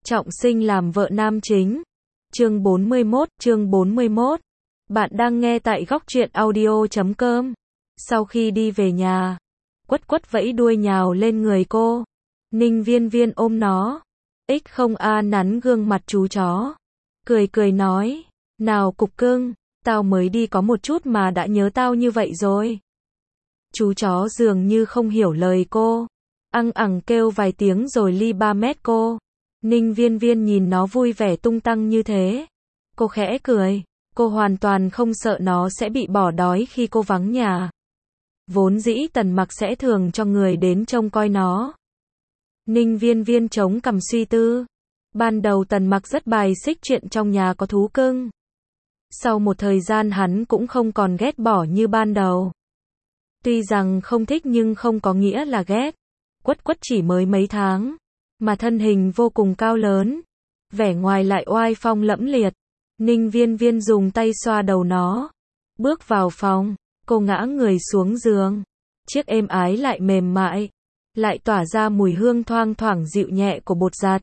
trọng sinh làm vợ nam chính. Chương 41. Bạn đang nghe tại góc truyện audio.com. Sau khi đi về nhà, Quất Quất vẫy đuôi nhào lên người cô. Ninh Viên Viên ôm nó. Không a nắn gương mặt chú chó. Cười nói, nào cục cưng, tao mới đi có một chút mà đã nhớ tao như vậy rồi. Chú chó dường như không hiểu lời cô. Ăng kêu vài tiếng rồi ly 3 mét cô. Ninh Viên Viên nhìn nó vui vẻ tung tăng như thế. Cô khẽ cười. Cô hoàn toàn không sợ nó sẽ bị bỏ đói khi cô vắng nhà. Vốn dĩ Tần Mặc sẽ thường cho người đến trông coi nó. Ninh Viên Viên chống cằm suy tư. Ban đầu Tần Mặc rất bài xích chuyện trong nhà có thú cưng. Sau một thời gian hắn cũng không còn ghét bỏ như ban đầu. Tuy rằng không thích nhưng không có nghĩa là ghét. Quất Quất chỉ mới mấy tháng, mà thân hình vô cùng cao lớn, vẻ ngoài lại oai phong lẫm liệt. Ninh Viên Viên dùng tay xoa đầu nó. Bước vào phòng, cô ngã người xuống giường. Chiếc êm ái lại mềm mại, lại tỏa ra mùi hương thoang thoảng dịu nhẹ của bột giặt.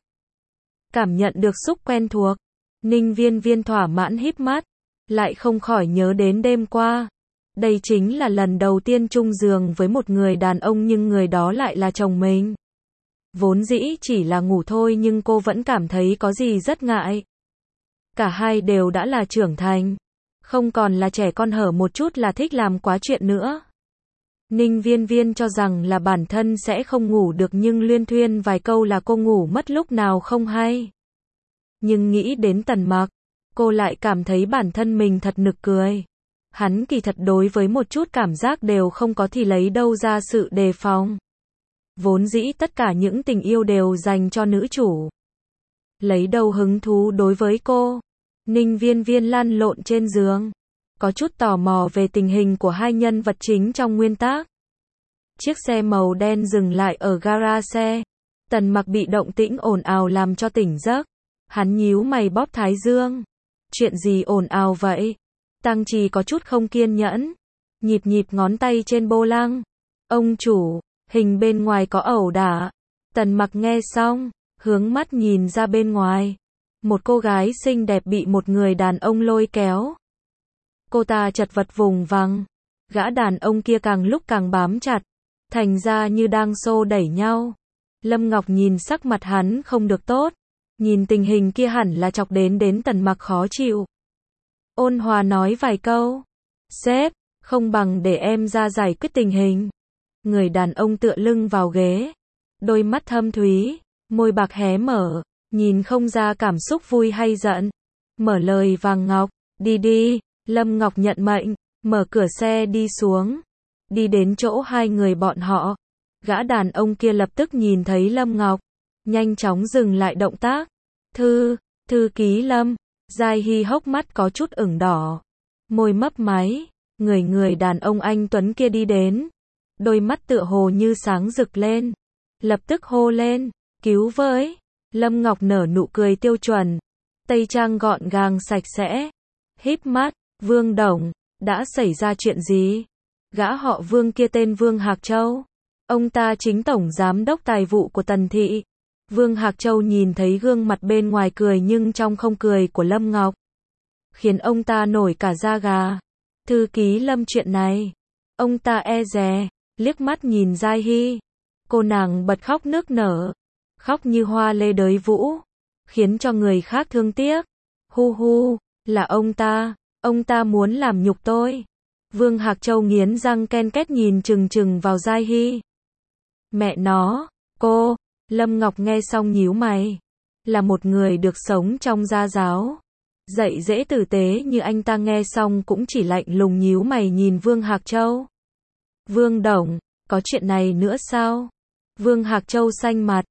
Cảm nhận được xúc quen thuộc, Ninh Viên Viên thỏa mãn híp mắt, lại không khỏi nhớ đến đêm qua. Đây chính là lần đầu tiên chung giường với một người đàn ông nhưng người đó lại là chồng mình. Vốn dĩ chỉ là ngủ thôi nhưng cô vẫn cảm thấy có gì rất ngại. Cả hai đều đã là trưởng thành, không còn là trẻ con hở một chút là thích làm quá chuyện nữa. Ninh Viên Viên cho rằng là bản thân sẽ không ngủ được nhưng luyên thuyên vài câu là cô ngủ mất lúc nào không hay. Nhưng nghĩ đến Tần Mặc, cô lại cảm thấy bản thân mình thật nực cười. Hắn kỳ thật đối với một chút cảm giác đều không có thì lấy đâu ra sự đề phòng. Vốn dĩ tất cả những tình yêu đều dành cho nữ chủ. Lấy đâu hứng thú đối với cô. Ninh Viên Viên lăn lộn trên giường, có chút tò mò về tình hình của hai nhân vật chính trong nguyên tác. Chiếc xe màu đen dừng lại ở gara xe. Tần Mặc bị động tĩnh ồn ào làm cho tỉnh giấc. Hắn nhíu mày bóp thái dương. Chuyện gì ồn ào vậy? Tăng Trì có chút không kiên nhẫn, nhịp ngón tay trên vô lăng. Ông chủ, hình bên ngoài có ẩu đả. Tần Mặc nghe xong, hướng mắt nhìn ra bên ngoài. Một cô gái xinh đẹp bị một người đàn ông lôi kéo. Cô ta chật vật vùng vằng. Gã đàn ông kia càng lúc càng bám chặt, thành ra như đang xô đẩy nhau. Lâm Ngọc nhìn sắc mặt hắn không được tốt. Nhìn tình hình kia hẳn là chọc đến Tần Mặc khó chịu. Ôn hòa nói vài câu. Sếp, không bằng để em ra giải quyết tình hình. Người đàn ông tựa lưng vào ghế. Đôi mắt thâm thúy, môi bạc hé mở, nhìn không ra cảm xúc vui hay giận. Mở lời vàng ngọc, đi. Lâm Ngọc nhận mệnh, mở cửa xe đi xuống. Đi đến chỗ hai người bọn họ. Gã đàn ông kia lập tức nhìn thấy Lâm Ngọc, nhanh chóng dừng lại động tác. Thư ký Lâm. Giai Hy hốc mắt có chút ửng đỏ, môi mấp máy. Người đàn ông anh tuấn kia đi đến, đôi mắt tựa hồ như sáng rực lên, lập tức hô lên, cứu với. Lâm Ngọc nở nụ cười tiêu chuẩn, tây trang gọn gàng sạch sẽ, híp mắt. Vương Đồng, đã xảy ra chuyện gì? Gã họ Vương kia tên Vương Hạc Châu, ông ta chính tổng giám đốc tài vụ của Tần thị. Vương Hạc Châu nhìn thấy gương mặt bên ngoài cười nhưng trong không cười của Lâm Ngọc, khiến ông ta nổi cả da gà. Thư ký Lâm, chuyện này. Ông ta e dè, liếc mắt nhìn Giai Hy. Cô nàng bật khóc nức nở, khóc như hoa lê đới vũ, khiến cho người khác thương tiếc. Hu, là ông ta muốn làm nhục tôi. Vương Hạc Châu nghiến răng ken két nhìn chừng vào Giai Hy. Mẹ nó, cô. Lâm Ngọc nghe xong nhíu mày. Là một người được sống trong gia giáo, dạy dễ tử tế như anh ta nghe xong cũng chỉ lạnh lùng nhíu mày nhìn Vương Hạc Châu. Vương Đồng, có chuyện này nữa sao? Vương Hạc Châu xanh mặt.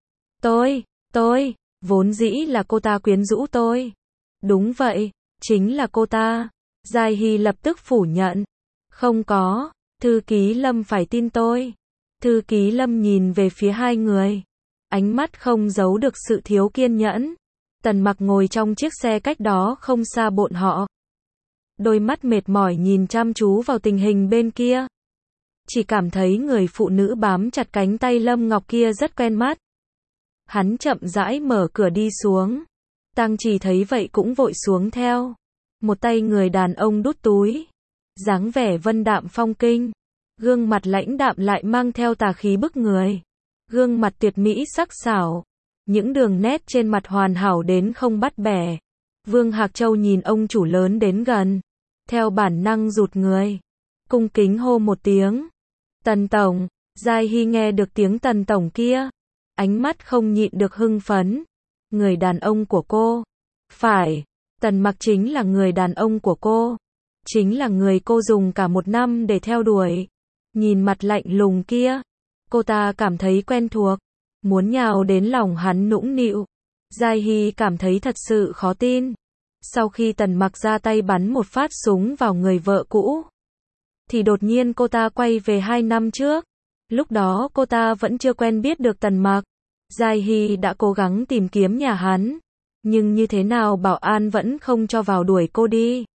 Tôi, vốn dĩ là cô ta quyến rũ tôi. Đúng vậy, chính là cô ta. Giai Hy lập tức phủ nhận. Không có, thư ký Lâm phải tin tôi. Thư ký Lâm nhìn về phía hai người, ánh mắt không giấu được sự thiếu kiên nhẫn. Tần Mặc ngồi trong chiếc xe cách đó không xa bọn họ. Đôi mắt mệt mỏi nhìn chăm chú vào tình hình bên kia. Chỉ cảm thấy người phụ nữ bám chặt cánh tay Lâm Ngọc kia rất quen mắt. Hắn chậm rãi mở cửa đi xuống. Tang Chỉ thấy vậy cũng vội xuống theo. Một tay người đàn ông đút túi. Dáng vẻ vân đạm phong kinh. Gương mặt lãnh đạm lại mang theo tà khí bức người. Gương mặt tuyệt mỹ sắc sảo. Những đường nét trên mặt hoàn hảo đến không bắt bẻ. Vương Hạc Châu nhìn ông chủ lớn đến gần. Theo bản năng rụt người. Cung kính hô một tiếng. Tần Tổng. Giai Hy nghe được tiếng Tần Tổng kia. Ánh mắt không nhịn được hưng phấn. Người đàn ông của cô. Phải. Tần Mặc chính là người đàn ông của cô. Chính là người cô dùng cả một năm để theo đuổi. Nhìn mặt lạnh lùng kia. Cô ta cảm thấy quen thuộc. Muốn nhào đến lòng hắn nũng nịu. Giai Hy cảm thấy thật sự khó tin. Sau khi Tần Mặc ra tay bắn một phát súng vào người vợ cũ. Thì đột nhiên cô ta quay về 2 năm trước. Lúc đó cô ta vẫn chưa quen biết được Tần Mặc. Giai Hy đã cố gắng tìm kiếm nhà hắn. Nhưng như thế nào bảo an vẫn không cho vào, đuổi cô đi.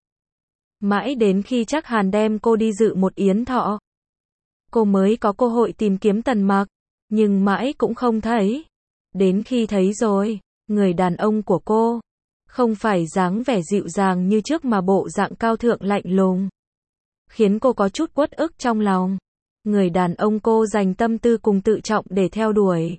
Mãi đến khi Trác Hàn đem cô đi dự một yến thọ. Cô mới có cơ hội tìm kiếm Tần Mặc. Nhưng mãi cũng không thấy. Đến khi thấy rồi, người đàn ông của cô. Không phải dáng vẻ dịu dàng như trước mà bộ dạng cao thượng lạnh lùng. Khiến cô có chút uất ức trong lòng. Người đàn ông cô dành tâm tư cùng tự trọng để theo đuổi.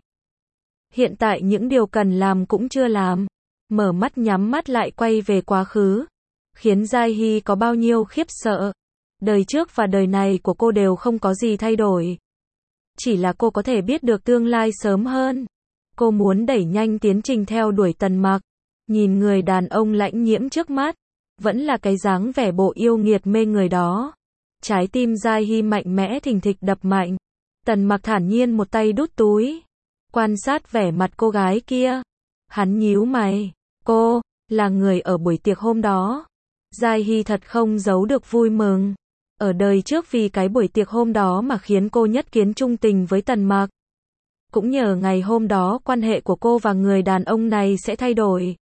Hiện tại những điều cần làm cũng chưa làm. Mở mắt nhắm mắt lại quay về quá khứ. Khiến Giai Hy có bao nhiêu khiếp sợ. Đời trước và đời này của cô đều không có gì thay đổi. Chỉ là cô có thể biết được tương lai sớm hơn. Cô muốn đẩy nhanh tiến trình theo đuổi Tần Mặc. Nhìn người đàn ông lãnh nhiễm trước mắt. Vẫn là cái dáng vẻ bộ yêu nghiệt mê người đó. Trái tim Giai Hy mạnh mẽ thình thịch đập mạnh. Tần Mặc thản nhiên một tay đút túi. Quan sát vẻ mặt cô gái kia. Hắn nhíu mày. Cô, là người ở buổi tiệc hôm đó. Giai Hy thật không giấu được vui mừng. Ở đời trước vì cái buổi tiệc hôm đó mà khiến cô nhất kiến trung tình với Tần Mặc. Cũng nhờ ngày hôm đó quan hệ của cô và người đàn ông này sẽ thay đổi.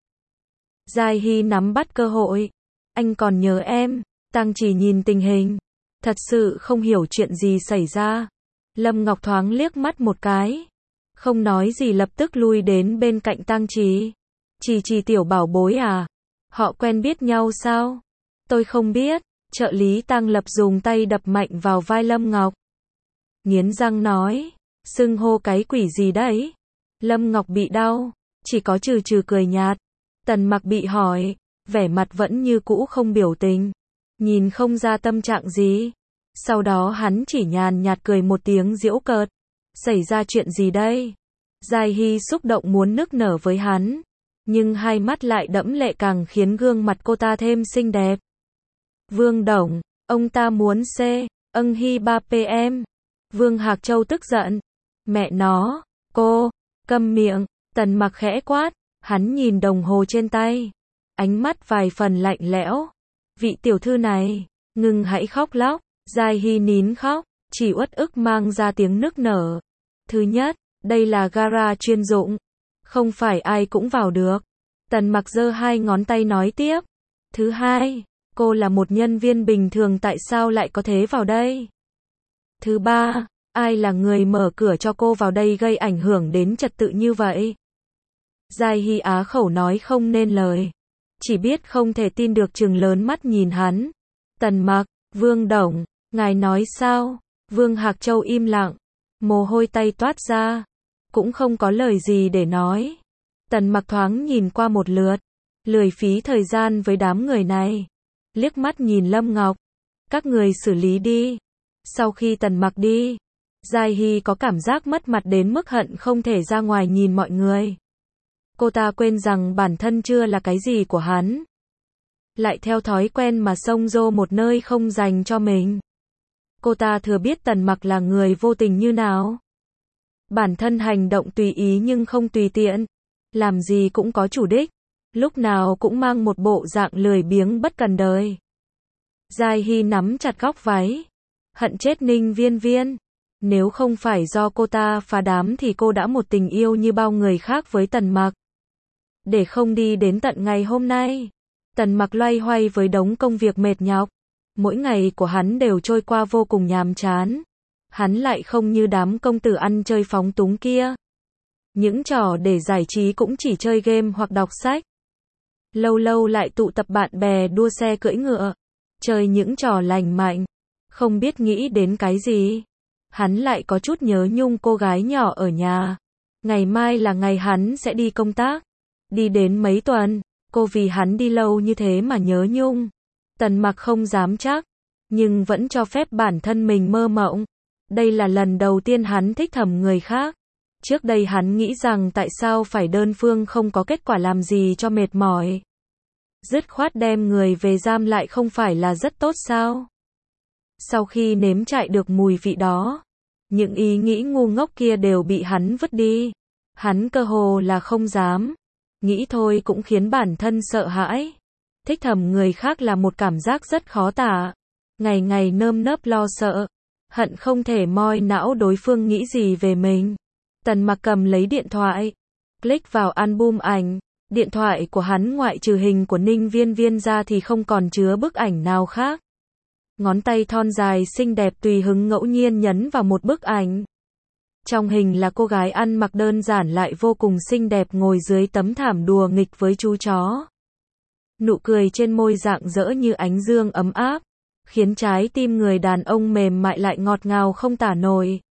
Giai Hy nắm bắt cơ hội. Anh còn nhớ em. Tang Chỉ nhìn tình hình. Thật sự không hiểu chuyện gì xảy ra. Lâm Ngọc thoáng liếc mắt một cái. Không nói gì lập tức lui đến bên cạnh Tang Chỉ. Chỉ tiểu bảo bối à? Họ quen biết nhau sao? Tôi không biết. Trợ lý Tang Lập dùng tay đập mạnh vào vai Lâm Ngọc. Nghiến răng nói. Xưng hô cái quỷ gì đấy? Lâm Ngọc bị đau. Chỉ có trừ cười nhạt. Tần Mặc bị hỏi. Vẻ mặt vẫn như cũ không biểu tình. Nhìn không ra tâm trạng gì. Sau đó hắn chỉ nhàn nhạt cười một tiếng giễu cợt. Xảy ra chuyện gì đây? Giai Hy xúc động muốn nức nở với hắn. Nhưng hai mắt lại đẫm lệ càng khiến gương mặt cô ta thêm xinh đẹp. Vương Đồng, ông ta muốn âng Hy 3PM. Vương Hạc Châu tức giận. Mẹ nó, cô, câm miệng. Tần Mặc khẽ quát. Hắn nhìn đồng hồ trên tay. Ánh mắt vài phần lạnh lẽo. Vị tiểu thư này, ngừng hãy khóc lóc. Giai Hy nín khóc, chỉ uất ức mang ra tiếng nức nở. Thứ nhất, đây là gara chuyên dụng. Không phải ai cũng vào được. Tần Mặc giơ 2 ngón tay nói tiếp. Thứ hai, cô là một nhân viên bình thường tại sao lại có thể vào đây? Thứ ba, ai là người mở cửa cho cô vào đây gây ảnh hưởng đến trật tự như vậy? Giai Hy á khẩu nói không nên lời. Chỉ biết không thể tin được trừng lớn mắt nhìn hắn. Tần Mặc, Vương Đồng, ngài nói sao? Vương Hạc Châu im lặng. Mồ hôi tay toát ra. Cũng không có lời gì để nói. Tần Mặc thoáng nhìn qua một lượt. Lười phí thời gian với đám người này. Liếc mắt nhìn Lâm Ngọc. Các người xử lý đi. Sau khi Tần Mặc đi. Giai Hy có cảm giác mất mặt đến mức hận không thể ra ngoài nhìn mọi người. Cô ta quên rằng bản thân chưa là cái gì của hắn. Lại theo thói quen mà xông rô một nơi không dành cho mình. Cô ta thừa biết Tần Mặc là người vô tình như nào. Bản thân hành động tùy ý nhưng không tùy tiện. Làm gì cũng có chủ đích. Lúc nào cũng mang một bộ dạng lười biếng bất cần đời. Giai Hy nắm chặt góc váy. Hận chết Ninh Viên Viên. Nếu không phải do cô ta phá đám thì cô đã một tình yêu như bao người khác với Tần Mặc. Để không đi đến tận ngày hôm nay. Tần Mặc loay hoay với đống công việc mệt nhọc. Mỗi ngày của hắn đều trôi qua vô cùng nhàm chán. Hắn lại không như đám công tử ăn chơi phóng túng kia. Những trò để giải trí cũng chỉ chơi game hoặc đọc sách. Lâu lâu lại tụ tập bạn bè đua xe cưỡi ngựa, chơi những trò lành mạnh. Không biết nghĩ đến cái gì. Hắn lại có chút nhớ nhung cô gái nhỏ ở nhà. Ngày mai là ngày hắn sẽ đi công tác. Đi đến mấy tuần, cô vì hắn đi lâu như thế mà nhớ nhung. Tần Mặc không dám chắc, nhưng vẫn cho phép bản thân mình mơ mộng. Đây là lần đầu tiên hắn thích thầm người khác. Trước đây hắn nghĩ rằng tại sao phải đơn phương không có kết quả làm gì cho mệt mỏi. Dứt khoát đem người về giam lại không phải là rất tốt sao? Sau khi nếm trải được mùi vị đó, những ý nghĩ ngu ngốc kia đều bị hắn vứt đi. Hắn cơ hồ là không dám. Nghĩ thôi cũng khiến bản thân sợ hãi. Thích thầm người khác là một cảm giác rất khó tả. Ngày ngày nơm nớp lo sợ. Hận không thể moi não đối phương nghĩ gì về mình. Tần Mặc cầm lấy điện thoại. Click vào album ảnh. Điện thoại của hắn ngoại trừ hình của Ninh Viên Viên ra thì không còn chứa bức ảnh nào khác. Ngón tay thon dài xinh đẹp tùy hứng ngẫu nhiên nhấn vào một bức ảnh. Trong hình là cô gái ăn mặc đơn giản lại vô cùng xinh đẹp ngồi dưới tấm thảm đùa nghịch với chú chó. Nụ cười trên môi rạng rỡ như ánh dương ấm áp, khiến trái tim người đàn ông mềm mại lại ngọt ngào không tả nổi.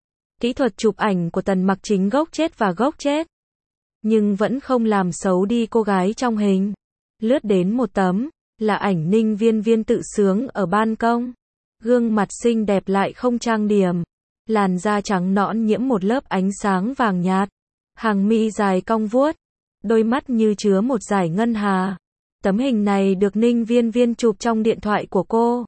Kỹ thuật chụp ảnh của Tần Mặc chính gốc chết và gốc chết, nhưng vẫn không làm xấu đi cô gái trong hình. Lướt đến một tấm, là ảnh Ninh Viên Viên tự sướng ở ban công. Gương mặt xinh đẹp lại không trang điểm. Làn da trắng nõn nhiễm một lớp ánh sáng vàng nhạt. Hàng mi dài cong vuốt. Đôi mắt như chứa một dải ngân hà. Tấm hình này được Ninh Viên Viên chụp trong điện thoại của cô.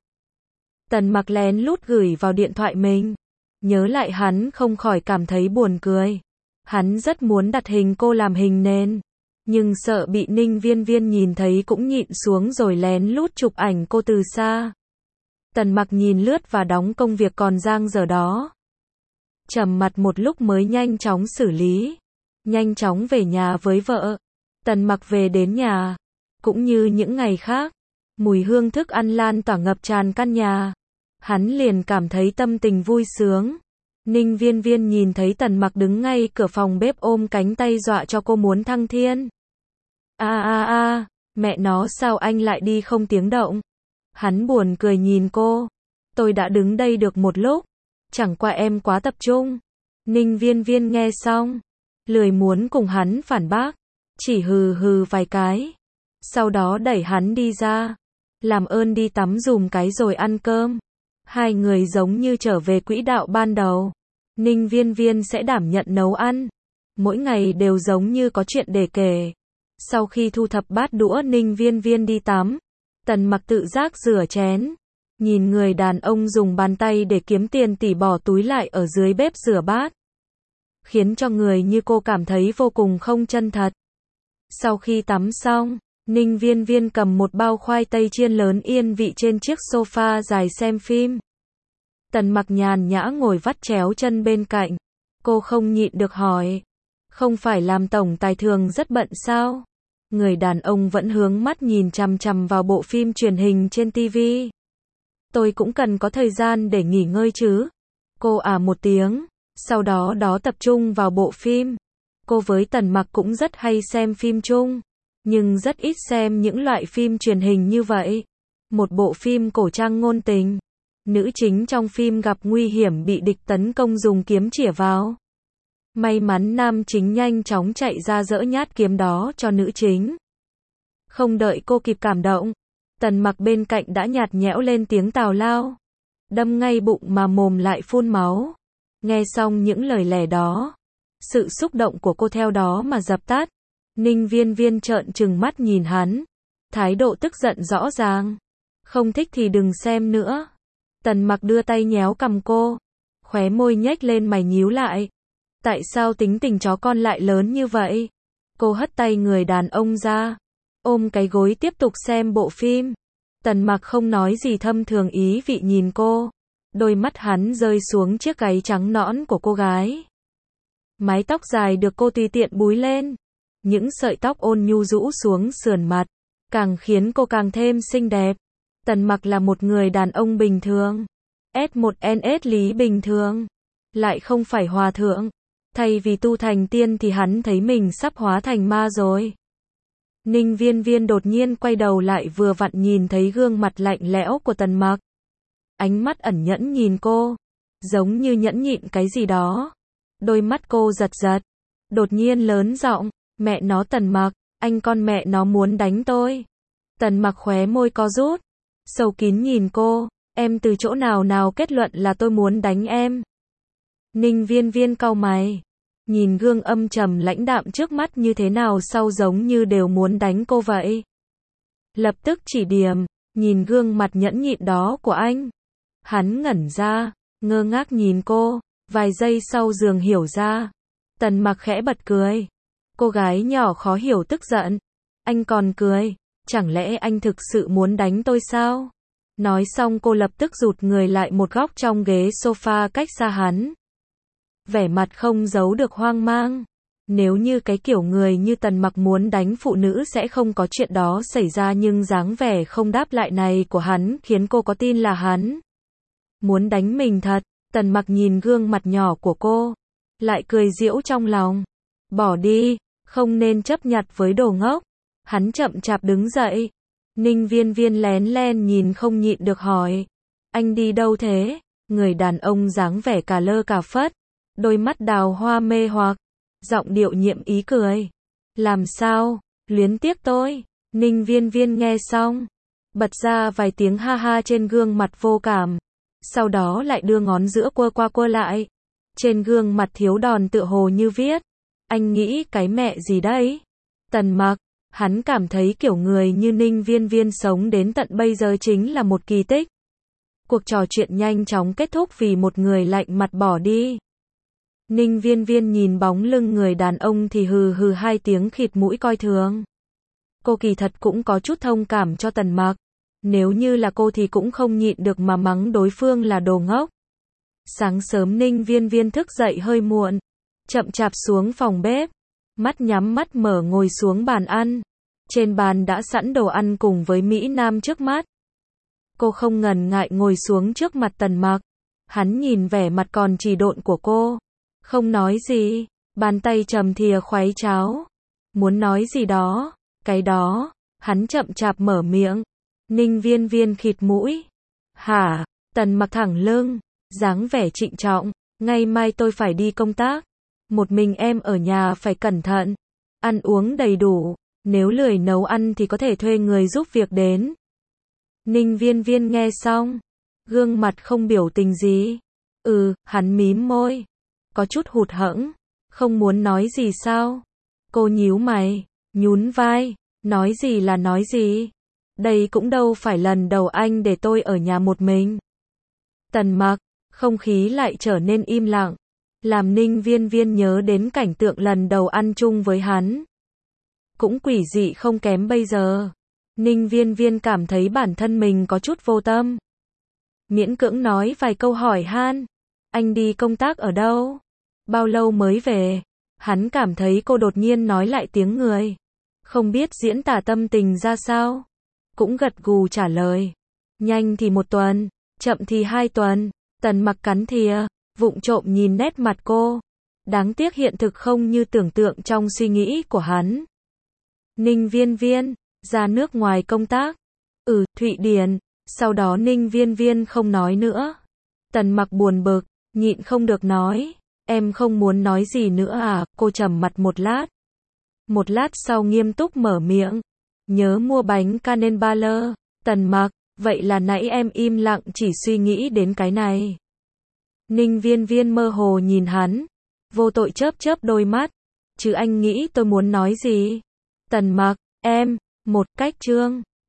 Tần Mặc lén lút gửi vào điện thoại mình. Nhớ lại hắn không khỏi cảm thấy buồn cười. Hắn rất muốn đặt hình cô làm hình nền, nhưng sợ bị Ninh Viên Viên nhìn thấy cũng nhịn xuống rồi lén lút chụp ảnh cô từ xa. Tần Mặc nhìn lướt và đóng công việc còn dang dở đó. Trầm mặt một lúc mới nhanh chóng xử lý. Nhanh chóng về nhà với vợ. Tần Mặc về đến nhà. Cũng như những ngày khác, mùi hương thức ăn lan tỏa ngập tràn căn nhà. Hắn liền cảm thấy tâm tình vui sướng. Ninh Viên Viên nhìn thấy Tần Mặc đứng ngay cửa phòng bếp ôm cánh tay dọa cho cô muốn thăng thiên. Mẹ nó sao anh lại đi không tiếng động. Hắn buồn cười nhìn cô. Tôi đã đứng đây được một lúc. Chẳng qua em quá tập trung. Ninh Viên Viên nghe xong, lười muốn cùng hắn phản bác. Chỉ hừ hừ vài cái. Sau đó đẩy hắn đi ra. Làm ơn đi tắm dùm cái rồi ăn cơm. Hai người giống như trở về quỹ đạo ban đầu. Ninh Viên Viên sẽ đảm nhận nấu ăn. Mỗi ngày đều giống như có chuyện để kể. Sau khi thu thập bát đũa Ninh Viên Viên đi tắm. Tần Mặc tự giác rửa chén. Nhìn người đàn ông dùng bàn tay để kiếm tiền tỉ bỏ túi lại ở dưới bếp rửa bát. Khiến cho người như cô cảm thấy vô cùng không chân thật. Sau khi tắm xong, Ninh Viên Viên cầm một bao khoai tây chiên lớn yên vị trên chiếc sofa dài xem phim. Tần Mặc nhàn nhã ngồi vắt chéo chân bên cạnh. Cô không nhịn được hỏi. Không phải làm tổng tài thường rất bận sao? Người đàn ông vẫn hướng mắt nhìn chằm chằm vào bộ phim truyền hình trên TV. Tôi cũng cần có thời gian để nghỉ ngơi chứ. Cô một tiếng. Sau đó tập trung vào bộ phim. Cô với Tần Mặc cũng rất hay xem phim chung. Nhưng rất ít xem những loại phim truyền hình như vậy. Một bộ phim cổ trang ngôn tình. Nữ chính trong phim gặp nguy hiểm bị địch tấn công dùng kiếm chĩa vào. May mắn nam chính nhanh chóng chạy ra giỡ nhát kiếm đó cho nữ chính. Không đợi cô kịp cảm động, Tần Mặc bên cạnh đã nhạt nhẽo lên tiếng tào lao. Đâm ngay bụng mà mồm lại phun máu. Nghe xong những lời lẽ đó, sự xúc động của cô theo đó mà dập tắt. Ninh Viên Viên trợn trừng mắt nhìn hắn. Thái độ tức giận rõ ràng. Không thích thì đừng xem nữa. Tần Mặc đưa tay nhéo cằm cô. Khóe môi nhếch lên mày nhíu lại. Tại sao tính tình chó con lại lớn như vậy? Cô hất tay người đàn ông ra. Ôm cái gối tiếp tục xem bộ phim. Tần Mặc không nói gì thâm thường ý vị nhìn cô. Đôi mắt hắn rơi xuống chiếc gáy trắng nõn của cô gái. Mái tóc dài được cô tùy tiện búi lên. Những sợi tóc ôn nhu rũ xuống sườn mặt. Càng khiến cô càng thêm xinh đẹp. Tần Mặc là một người đàn ông bình thường. S1NS lý bình thường. Lại không phải hòa thượng. Thay vì tu thành tiên thì hắn thấy mình sắp hóa thành ma rồi. Ninh Viên Viên đột nhiên quay đầu lại vừa vặn nhìn thấy gương mặt lạnh lẽo của Tần Mặc. Ánh mắt ẩn nhẫn nhìn cô, giống như nhẫn nhịn cái gì đó. Đôi mắt cô giật giật, đột nhiên lớn giọng, mẹ nó Tần Mặc, anh con mẹ nó muốn đánh tôi. Tần Mặc khóe môi co rút, sâu kín nhìn cô, em từ chỗ nào kết luận là tôi muốn đánh em. Ninh Viên Viên cau mày, nhìn gương âm trầm lãnh đạm trước mắt như thế nào sau giống như đều muốn đánh cô vậy. Lập tức chỉ điểm, nhìn gương mặt nhẫn nhịn đó của anh. Hắn ngẩn ra, ngơ ngác nhìn cô, vài giây sau dường hiểu ra. Tần Mặc khẽ bật cười. Cô gái nhỏ khó hiểu tức giận. Anh còn cười, chẳng lẽ anh thực sự muốn đánh tôi sao? Nói xong cô lập tức rụt người lại một góc trong ghế sofa cách xa hắn. Vẻ mặt không giấu được hoang mang. Nếu như cái kiểu người như Tần Mặc muốn đánh phụ nữ sẽ không có chuyện đó xảy ra, nhưng dáng vẻ không đáp lại này của hắn khiến cô có tin là hắn muốn đánh mình thật. Tần Mặc nhìn gương mặt nhỏ của cô, lại cười giễu trong lòng. Bỏ đi, không nên chấp nhặt với đồ ngốc. Hắn chậm chạp đứng dậy. Ninh Viên Viên lén len nhìn không nhịn được hỏi. Anh đi đâu thế? Người đàn ông dáng vẻ cà lơ cà phất, đôi mắt đào hoa mê hoặc, giọng điệu nhiệm ý cười. Làm sao? Luyến tiếc tôi? Ninh Viên Viên nghe xong, bật ra vài tiếng ha ha trên gương mặt vô cảm. Sau đó lại đưa ngón giữa quơ qua quơ lại. Trên gương mặt thiếu đòn tựa hồ như viết. Anh nghĩ cái mẹ gì đấy? Tần Mặc, hắn cảm thấy kiểu người như Ninh Viên Viên sống đến tận bây giờ chính là một kỳ tích. Cuộc trò chuyện nhanh chóng kết thúc vì một người lạnh mặt bỏ đi. Ninh Viên Viên nhìn bóng lưng người đàn ông thì hừ hừ hai tiếng khịt mũi coi thường. Cô kỳ thật cũng có chút thông cảm cho Tần Mặc. Nếu như là cô thì cũng không nhịn được mà mắng đối phương là đồ ngốc. Sáng sớm Ninh Viên Viên thức dậy hơi muộn, chậm chạp xuống phòng bếp, mắt nhắm mắt mở ngồi xuống bàn ăn. Trên bàn đã sẵn đồ ăn cùng với Mỹ Nam trước mắt. Cô không ngần ngại ngồi xuống trước mặt Tần Mặc. Hắn nhìn vẻ mặt còn trì độn của cô, không nói gì, bàn tay trầm thìa khuấy cháo. Muốn nói gì đó, cái đó, hắn chậm chạp mở miệng. Ninh Viên Viên khịt mũi. Hả? Tần Mặc thẳng lưng, dáng vẻ trịnh trọng. Ngày mai tôi phải đi công tác. Một mình em ở nhà phải cẩn thận. Ăn uống đầy đủ. Nếu lười nấu ăn thì có thể thuê người giúp việc đến. Ninh Viên Viên nghe xong, gương mặt không biểu tình gì. Hắn mím môi, có chút hụt hẫng. Không muốn nói gì sao? Cô nhíu mày, nhún vai. Nói gì là nói gì? Đây cũng đâu phải lần đầu anh để tôi ở nhà một mình. Tần Mặc, không khí lại trở nên im lặng, làm Ninh Viên Viên nhớ đến cảnh tượng lần đầu ăn chung với hắn. Cũng quỷ dị không kém bây giờ. Ninh Viên Viên cảm thấy bản thân mình có chút vô tâm. Miễn cưỡng nói vài câu hỏi han. Anh đi công tác ở đâu? Bao lâu mới về? Hắn cảm thấy cô đột nhiên nói lại tiếng người, không biết diễn tả tâm tình ra sao. Cũng gật gù trả lời. Nhanh thì 1 tuần, chậm thì 2 tuần. Tần Mặc cắn thìa, vụng trộm nhìn nét mặt cô. Đáng tiếc hiện thực không như tưởng tượng trong suy nghĩ của hắn. Ninh Viên Viên, ra nước ngoài công tác. Thụy Điển. Sau đó Ninh Viên Viên không nói nữa. Tần Mặc buồn bực, nhịn không được nói. Em không muốn nói gì nữa à? Cô trầm mặt một lát. Một lát sau nghiêm túc mở miệng. Nhớ mua bánh Canelballer. Tần Mặc, vậy là nãy em im lặng chỉ suy nghĩ đến cái này. Ninh Viên Viên mơ hồ nhìn hắn, vô tội chớp chớp đôi mắt. Chứ anh nghĩ tôi muốn nói gì? Tần Mặc, em, một cách chương.